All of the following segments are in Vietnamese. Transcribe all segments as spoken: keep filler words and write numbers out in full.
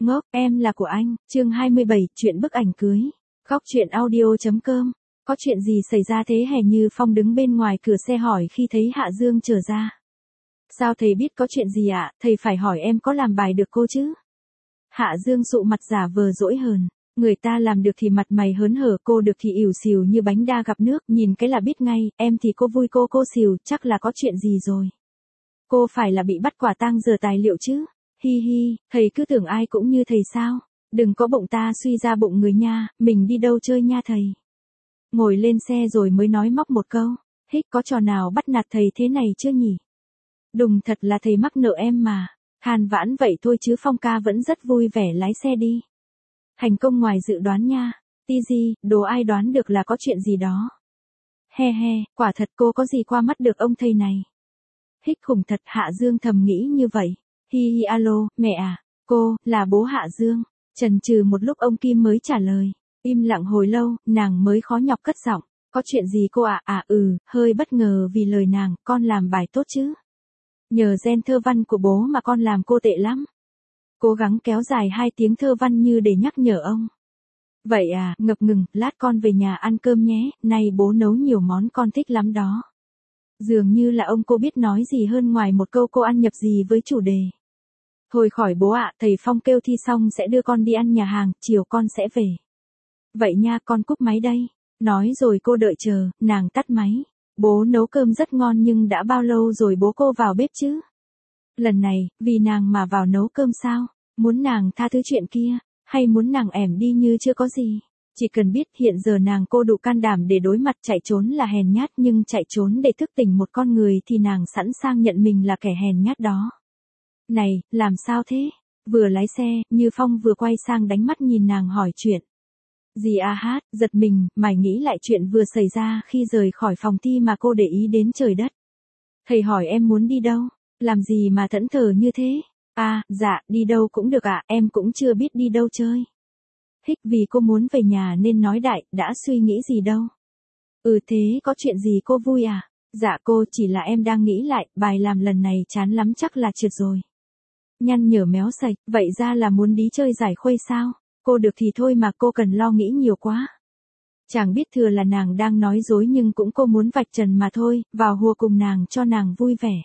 Ngốc, em là của anh, chương hai mươi bảy, chuyện bức ảnh cưới. Khóc chuyện audio.com. Có chuyện gì xảy ra thế hề? Như Phong đứng bên ngoài cửa xe hỏi khi thấy Hạ Dương trở ra. Sao thầy biết có chuyện gì ạ? Thầy phải hỏi em có làm bài được cô chứ? Hạ Dương sụ mặt giả vờ dỗi hờn. Người ta làm được thì mặt mày hớn hở, cô được thì ỉu xìu như bánh đa gặp nước, nhìn cái là biết ngay, em thì cô vui cô cô xìu, chắc là có chuyện gì rồi. Cô phải là bị bắt quả tang giờ tài liệu chứ? Hi hi, thầy cứ tưởng ai cũng như thầy sao? Đừng có bụng ta suy ra bụng người nha, mình đi đâu chơi nha thầy. Ngồi lên xe rồi mới nói móc một câu, hích có trò nào bắt nạt thầy thế này chưa nhỉ? Đùng thật là thầy mắc nợ em mà. Than vãn vậy thôi chứ Phong ca vẫn rất vui vẻ lái xe đi. Thành công ngoài dự đoán nha. Ti gì, đồ ai đoán được là có chuyện gì đó. He he, quả thật cô có gì qua mắt được ông thầy này. Hích khủng thật, Hạ Dương thầm nghĩ như vậy. Hi hi, alo, mẹ à, cô, là bố Hạ Dương. Chần chừ một lúc ông Kim mới trả lời. Im lặng hồi lâu, nàng mới khó nhọc cất giọng. Có chuyện gì cô ạ? À? à ừ, hơi bất ngờ vì lời nàng, con làm bài tốt chứ. Nhờ gen thơ văn của bố mà con làm cô tệ lắm. Cố gắng kéo dài hai tiếng thơ văn như để nhắc nhở ông. Vậy à, ngập ngừng, lát con về nhà ăn cơm nhé, nay bố nấu nhiều món con thích lắm đó. Dường như là ông cô biết nói gì hơn ngoài một câu cô ăn nhập gì với chủ đề. Thôi khỏi bố ạ, thầy Phong kêu thi xong sẽ đưa con đi ăn nhà hàng, chiều con sẽ về. Vậy nha, con cúp máy đây. Nói rồi cô đợi chờ, nàng tắt máy. Bố nấu cơm rất ngon nhưng đã bao lâu rồi bố cô vào bếp chứ? Lần này, vì nàng mà vào nấu cơm sao? Muốn nàng tha thứ chuyện kia, hay muốn nàng ẻm đi như chưa có gì? Chỉ cần biết hiện giờ nàng cô đủ can đảm để đối mặt, chạy trốn là hèn nhát, nhưng chạy trốn để thức tỉnh một con người thì nàng sẵn sàng nhận mình là kẻ hèn nhát đó. Này, làm sao thế? Vừa lái xe, Như Phong vừa quay sang đánh mắt nhìn nàng hỏi chuyện. Gì à hát, giật mình, mải nghĩ lại chuyện vừa xảy ra khi rời khỏi phòng thi mà cô để ý đến trời đất. Thầy hỏi em muốn đi đâu? Làm gì mà thẫn thờ như thế? À, dạ, đi đâu cũng được ạ, à, em cũng chưa biết đi đâu chơi. Hích vì cô muốn về nhà nên nói đại, đã suy nghĩ gì đâu. Ừ thế có chuyện gì cô vui à? Dạ cô, chỉ là em đang nghĩ lại, bài làm lần này chán lắm chắc là trượt rồi. Nhăn nhở méo sạch, vậy ra là muốn đi chơi giải khuây sao? Cô được thì thôi mà cô cần lo nghĩ nhiều quá. Chàng biết thừa là nàng đang nói dối nhưng cũng cô muốn vạch trần mà thôi, vào hùa cùng nàng cho nàng vui vẻ.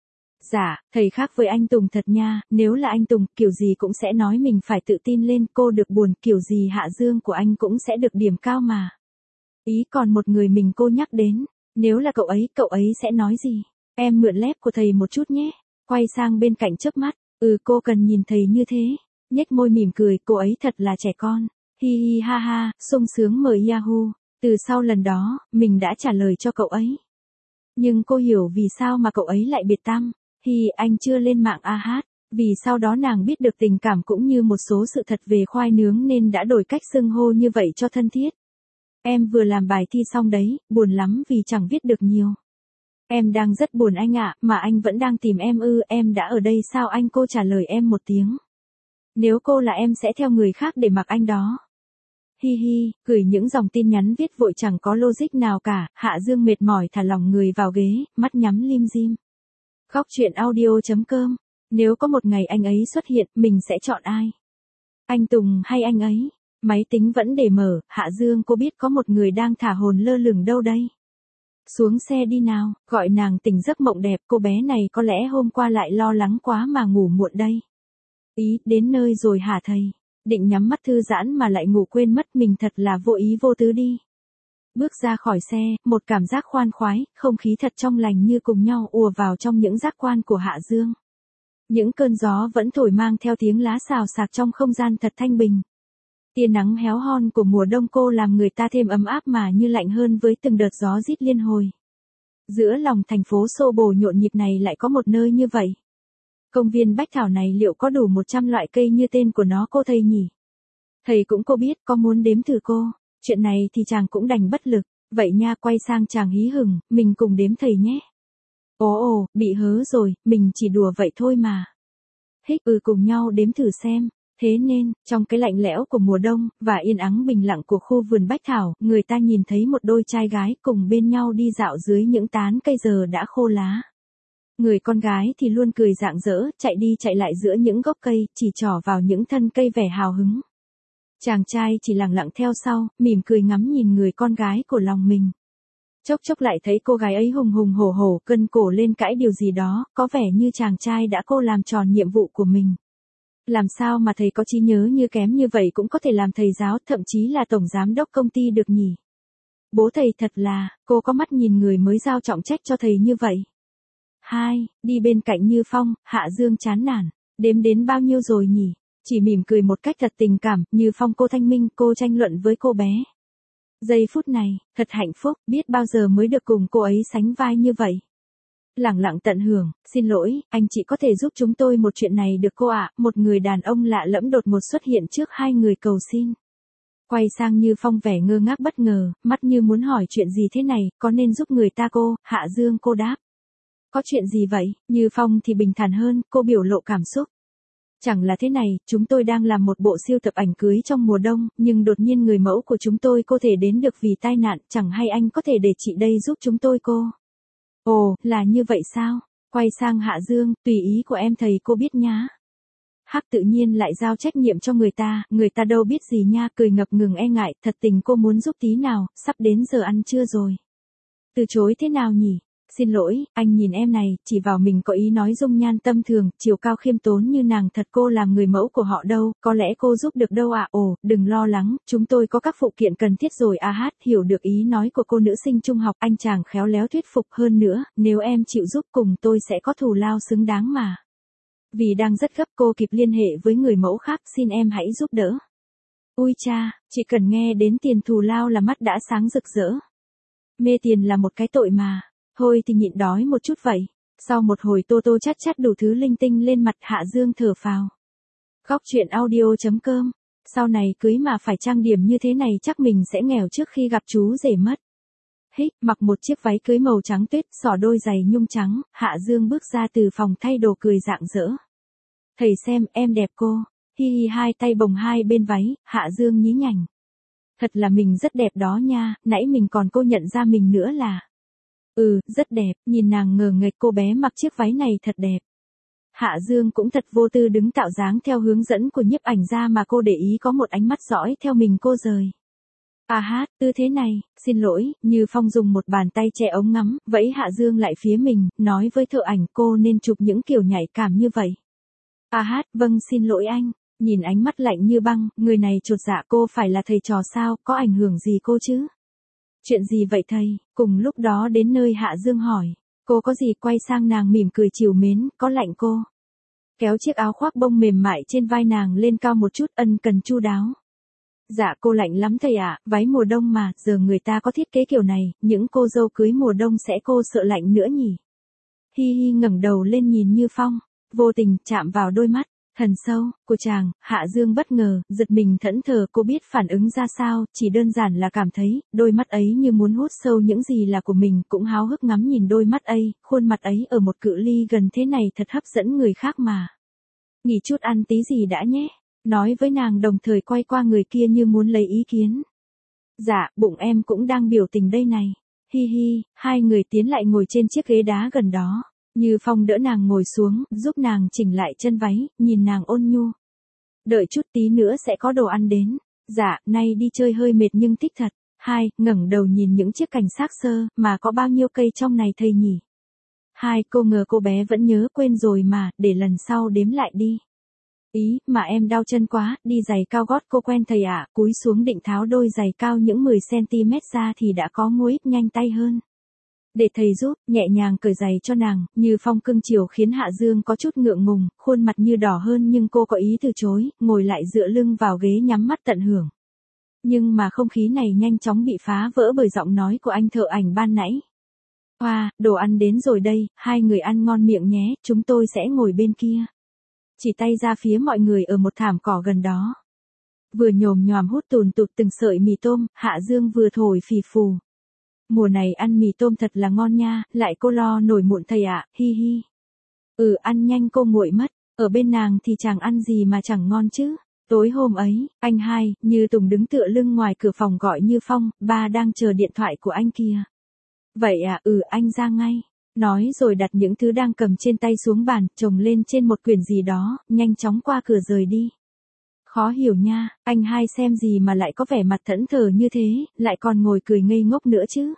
Dạ, thầy khác với anh Tùng thật nha, nếu là anh Tùng, kiểu gì cũng sẽ nói mình phải tự tin lên, cô được buồn, kiểu gì Hạ Dương của anh cũng sẽ được điểm cao mà. Ý còn một người mình cô nhắc đến, nếu là cậu ấy, cậu ấy sẽ nói gì? Em mượn lép của thầy một chút nhé. Quay sang bên cạnh chớp mắt, ừ cô cần nhìn thầy như thế. Nhếch môi mỉm cười, cô ấy thật là trẻ con. Hi hi ha ha, sung sướng mời Yahoo. Từ sau lần đó, mình đã trả lời cho cậu ấy. Nhưng cô hiểu vì sao mà cậu ấy lại biệt tăm. Hi, anh chưa lên mạng a hát. Vì sau đó nàng biết được tình cảm cũng như một số sự thật về khoai nướng nên đã đổi cách xưng hô như vậy cho thân thiết. Em vừa làm bài thi xong đấy, buồn lắm vì chẳng viết được nhiều. Em đang rất buồn anh ạ, mà anh vẫn đang tìm em ư, em đã ở đây sao anh? Cô trả lời em một tiếng. Nếu cô là em sẽ theo người khác để mặc anh đó. Hi hi, gửi những dòng tin nhắn viết vội chẳng có logic nào cả, Hạ Dương mệt mỏi thả lỏng người vào ghế, mắt nhắm lim dim. Khóc chuyện audio.com. Nếu có một ngày anh ấy xuất hiện, mình sẽ chọn ai? Anh Tùng hay anh ấy? Máy tính vẫn để mở, Hạ Dương cô biết có một người đang thả hồn lơ lửng đâu đây. Xuống xe đi nào, gọi nàng tỉnh giấc mộng đẹp, cô bé này có lẽ hôm qua lại lo lắng quá mà ngủ muộn đây. Ý, đến nơi rồi hả thầy? Định nhắm mắt thư giãn mà lại ngủ quên mất, mình thật là vô ý vô tứ đi. Bước ra khỏi xe, một cảm giác khoan khoái, không khí thật trong lành như cùng nhau ùa vào trong những giác quan của Hạ Dương. Những cơn gió vẫn thổi mang theo tiếng lá xào xạc trong không gian thật thanh bình. Tia nắng héo hon của mùa đông cô làm người ta thêm ấm áp mà như lạnh hơn với từng đợt gió rít liên hồi. Giữa lòng thành phố xô bồ nhộn nhịp này lại có một nơi như vậy. Công viên Bách Thảo này liệu có đủ một trăm loại cây như tên của nó cô thầy nhỉ? Thầy cũng cô biết, có muốn đếm thử cô? Chuyện này thì chàng cũng đành bất lực. Vậy nha, quay sang chàng hí hửng, mình cùng đếm thầy nhé. Ồ ồ, bị hớ rồi, mình chỉ đùa vậy thôi mà. Hích ừ cùng nhau đếm thử xem. Thế nên, trong cái lạnh lẽo của mùa đông, và yên ắng bình lặng của khu vườn Bách Thảo, người ta nhìn thấy một đôi trai gái cùng bên nhau đi dạo dưới những tán cây giờ đã khô lá. Người con gái thì luôn cười rạng rỡ, chạy đi chạy lại giữa những gốc cây, chỉ trỏ vào những thân cây vẻ hào hứng. Chàng trai chỉ lặng lặng theo sau, mỉm cười ngắm nhìn người con gái của lòng mình. Chốc chốc lại thấy cô gái ấy hùng hùng hổ hổ cân cổ lên cãi điều gì đó, có vẻ như chàng trai đã cô làm tròn nhiệm vụ của mình. Làm sao mà thầy có trí nhớ như kém như vậy cũng có thể làm thầy giáo, thậm chí là tổng giám đốc công ty được nhỉ? Bố thầy thật là, cô có mắt nhìn người mới giao trọng trách cho thầy như vậy. Hai, đi bên cạnh Như Phong, Hạ Dương chán nản, đếm đến bao nhiêu rồi nhỉ? Chỉ mỉm cười một cách thật tình cảm, Như Phong cô thanh minh, cô tranh luận với cô bé. Giây phút này, thật hạnh phúc, biết bao giờ mới được cùng cô ấy sánh vai như vậy. Lẳng lặng tận hưởng, xin lỗi, anh chị có thể giúp chúng tôi một chuyện này được cô ạ, một người đàn ông lạ lẫm đột ngột xuất hiện trước hai người cầu xin. Quay sang Như Phong vẻ ngơ ngác bất ngờ, mắt như muốn hỏi chuyện gì thế này, có nên giúp người ta cô, Hạ Dương cô đáp. Có chuyện gì vậy, Như Phong thì bình thản hơn, cô biểu lộ cảm xúc. Chẳng là thế này, chúng tôi đang làm một bộ siêu tập ảnh cưới trong mùa đông, nhưng đột nhiên người mẫu của chúng tôi cô thể đến được vì tai nạn, chẳng hay anh có thể để chị đây giúp chúng tôi cô. Ồ, là như vậy sao? Quay sang Hạ Dương, tùy ý của em thầy cô biết nhá. Hắc tự nhiên lại giao trách nhiệm cho người ta, người ta đâu biết gì nha, cười ngập ngừng e ngại, thật tình cô muốn giúp tí nào, sắp đến giờ ăn trưa rồi. Từ chối thế nào nhỉ? Xin lỗi, anh nhìn em này, chỉ vào mình có ý nói dung nhan tâm thường, chiều cao khiêm tốn như nàng thật cô làm người mẫu của họ đâu, có lẽ cô giúp được đâu ạ, à? Ồ, đừng lo lắng, chúng tôi có các phụ kiện cần thiết rồi à hát, hiểu được ý nói của cô nữ sinh trung học, anh chàng khéo léo thuyết phục hơn nữa, nếu em chịu giúp cùng tôi sẽ có thù lao xứng đáng mà. Vì đang rất gấp cô kịp liên hệ với người mẫu khác, xin em hãy giúp đỡ. Ui cha, chỉ cần nghe đến tiền thù lao là mắt đã sáng rực rỡ. Mê tiền là một cái tội mà. Thôi thì nhịn đói một chút vậy. Sau một hồi tô tô chát chát đủ thứ linh tinh lên mặt, Hạ Dương thở phào. Góc truyện audio chấm com. Sau này cưới mà phải trang điểm như thế này chắc mình sẽ nghèo trước khi gặp chú rể mất. Hích, mặc một chiếc váy cưới màu trắng tuyết, xỏ đôi giày nhung trắng, Hạ Dương bước ra từ phòng thay đồ cười rạng rỡ. Thầy xem, em đẹp cô. Hi hi, hai tay bồng hai bên váy, Hạ Dương nhí nhảnh. Thật là mình rất đẹp đó nha, nãy mình còn cô nhận ra mình nữa là. Ừ, rất đẹp, nhìn nàng ngờ nghệch, cô bé mặc chiếc váy này thật đẹp. Hạ Dương cũng thật vô tư đứng tạo dáng theo hướng dẫn của nhiếp ảnh gia mà cô để ý có một ánh mắt dõi theo mình cô rời. À hát, tư thế này, xin lỗi, Như Phong dùng một bàn tay che ống ngắm, vẫy Hạ Dương lại phía mình, nói với thợ ảnh cô nên chụp những kiểu nhảy cảm như vậy. À hát, vâng xin lỗi anh, nhìn ánh mắt lạnh như băng, người này chột dạ, cô phải là thầy trò sao, có ảnh hưởng gì cô chứ? Chuyện gì vậy thầy? Cùng lúc đó đến nơi Hạ Dương hỏi. Cô có gì? Quay sang nàng mỉm cười trìu mến, có lạnh cô. Kéo chiếc áo khoác bông mềm mại trên vai nàng lên cao một chút, ân cần chu đáo. Dạ cô lạnh lắm thầy ạ, váy mùa đông mà, giờ người ta có thiết kế kiểu này, những cô dâu cưới mùa đông sẽ cô sợ lạnh nữa nhỉ? Hi hi, ngẩng đầu lên nhìn Như Phong, vô tình chạm vào đôi mắt thần sâu của chàng. Hạ Dương bất ngờ, giật mình thẫn thờ, cô biết phản ứng ra sao, chỉ đơn giản là cảm thấy đôi mắt ấy như muốn hút sâu những gì là của mình, cũng háo hức ngắm nhìn đôi mắt ấy, khuôn mặt ấy ở một cự ly gần thế này thật hấp dẫn người khác mà. Nghỉ chút ăn tí gì đã nhé, nói với nàng đồng thời quay qua người kia như muốn lấy ý kiến. Dạ, bụng em cũng đang biểu tình đây này. Hi hi, hai người tiến lại ngồi trên chiếc ghế đá gần đó. Như Phong đỡ nàng ngồi xuống, giúp nàng chỉnh lại chân váy, nhìn nàng ôn nhu. Đợi chút tí nữa sẽ có đồ ăn đến. Dạ, nay đi chơi hơi mệt nhưng thích thật. Hai, ngẩng đầu nhìn những chiếc cành xác xơ, mà có bao nhiêu cây trong này thầy nhỉ? Hai, cô ngờ cô bé vẫn nhớ quên rồi mà, để lần sau đếm lại đi. Ý, mà em đau chân quá, đi giày cao gót cô quen thầy ạ, cúi xuống định tháo đôi giày cao những mười xăng-ti-mét ra thì đã có ngối nhanh tay hơn. Để thầy giúp, nhẹ nhàng cởi giày cho nàng, Như Phong cưng chiều khiến Hạ Dương có chút ngượng ngùng, khuôn mặt như đỏ hơn nhưng cô có ý từ chối, ngồi lại dựa lưng vào ghế nhắm mắt tận hưởng. Nhưng mà không khí này nhanh chóng bị phá vỡ bởi giọng nói của anh thợ ảnh ban nãy. Hoa, wow, đồ ăn đến rồi đây, hai người ăn ngon miệng nhé, chúng tôi sẽ ngồi bên kia. Chỉ tay ra phía mọi người ở một thảm cỏ gần đó. Vừa nhồm nhòm hút tùn tụt từng sợi mì tôm, Hạ Dương vừa thổi phì phù. Mùa này ăn mì tôm thật là ngon nha, lại cô lo nổi mụn thầy ạ, hi hi. Ừ, ăn nhanh cô nguội mất, ở bên nàng thì chẳng ăn gì mà chẳng ngon chứ. Tối hôm ấy, anh hai, Như Tùng đứng tựa lưng ngoài cửa phòng gọi Như Phong, ba đang chờ điện thoại của anh kia. Vậy à, ừ anh ra ngay. Nói rồi đặt những thứ đang cầm trên tay xuống bàn, chồng lên trên một quyển gì đó, nhanh chóng qua cửa rời đi. Khó hiểu nha, anh hai xem gì mà lại có vẻ mặt thẫn thờ như thế, lại còn ngồi cười ngây ngốc nữa chứ.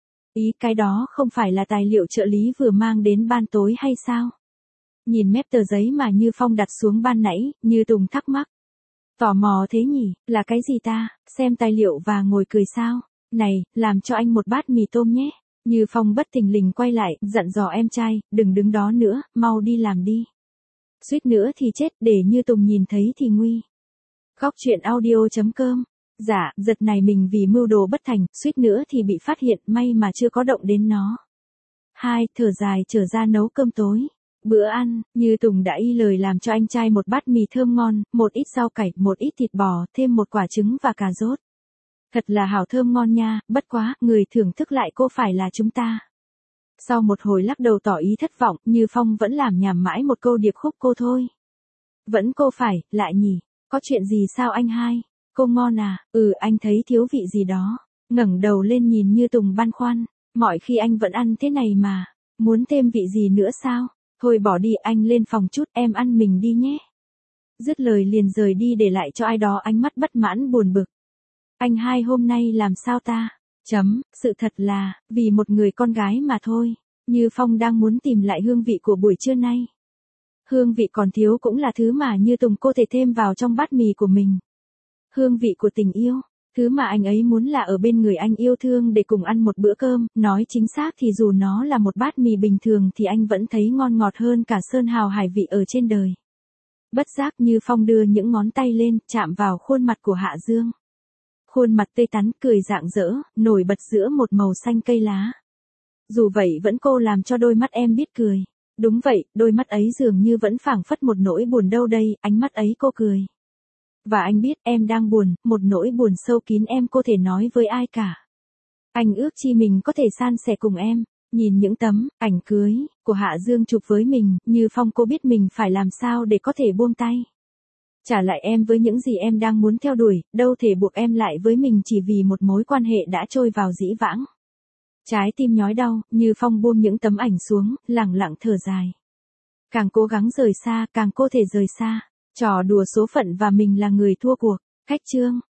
Ý cái đó không phải là tài liệu trợ lý vừa mang đến ban tối hay sao? Nhìn mép tờ giấy mà Như Phong đặt xuống ban nãy, Như Tùng thắc mắc. Tò mò thế nhỉ, là cái gì ta, xem tài liệu và ngồi cười sao? Này, làm cho anh một bát mì tôm nhé. Như Phong bất thình lình quay lại, dặn dò em trai, đừng đứng đó nữa, mau đi làm đi. Suýt nữa thì chết, để Như Tùng nhìn thấy thì nguy. Góc truyện audio chấm com. Dạ, giật này mình vì mưu đồ bất thành, suýt nữa thì bị phát hiện, may mà chưa có động đến nó. Hai, thở dài trở ra nấu cơm tối. Bữa ăn, Như Tùng đã y lời làm cho anh trai một bát mì thơm ngon, một ít rau cải, một ít thịt bò, thêm một quả trứng và cà rốt. Thật là hảo thơm ngon nha, bất quá, người thưởng thức lại cô phải là chúng ta. Sau một hồi lắc đầu tỏ ý thất vọng, Như Phong vẫn làm nhảm mãi một câu điệp khúc cô thôi. Vẫn cô phải, lại nhỉ, có chuyện gì sao anh hai? Cô ngon à, ừ anh thấy thiếu vị gì đó. Ngẩng đầu lên nhìn Như Tùng băn khoăn, mọi khi anh vẫn ăn thế này mà, muốn thêm vị gì nữa sao? Thôi bỏ đi anh lên phòng chút em ăn mình đi nhé. Dứt lời liền rời đi để lại cho ai đó ánh mắt bất mãn buồn bực. Anh hai hôm nay làm sao ta? Chấm, sự thật là, vì một người con gái mà thôi. Như Phong đang muốn tìm lại hương vị của buổi trưa nay. Hương vị còn thiếu cũng là thứ mà Như Tùng cô thể thêm vào trong bát mì của mình. Hương vị của tình yêu, thứ mà anh ấy muốn là ở bên người anh yêu thương để cùng ăn một bữa cơm, nói chính xác thì dù nó là một bát mì bình thường thì anh vẫn thấy ngon ngọt hơn cả sơn hào hải vị ở trên đời. Bất giác Như Phong đưa những ngón tay lên, chạm vào khuôn mặt của Hạ Dương. Khuôn mặt tươi tắn, cười rạng rỡ, nổi bật giữa một màu xanh cây lá. Dù vậy vẫn cô làm cho đôi mắt em biết cười. Đúng vậy, đôi mắt ấy dường như vẫn phảng phất một nỗi buồn đâu đây, ánh mắt ấy cô cười. Và anh biết em đang buồn, một nỗi buồn sâu kín em có thể nói với ai cả. Anh ước chi mình có thể san sẻ cùng em. Nhìn những tấm ảnh cưới của Hạ Dương chụp với mình, Như Phong cô biết mình phải làm sao để có thể buông tay. Trả lại em với những gì em đang muốn theo đuổi, đâu thể buộc em lại với mình chỉ vì một mối quan hệ đã trôi vào dĩ vãng. Trái tim nhói đau, Như Phong buông những tấm ảnh xuống, lẳng lặng thở dài. Càng cố gắng rời xa, càng cô thể rời xa. Trò đùa số phận và mình là người thua cuộc. Khách chương.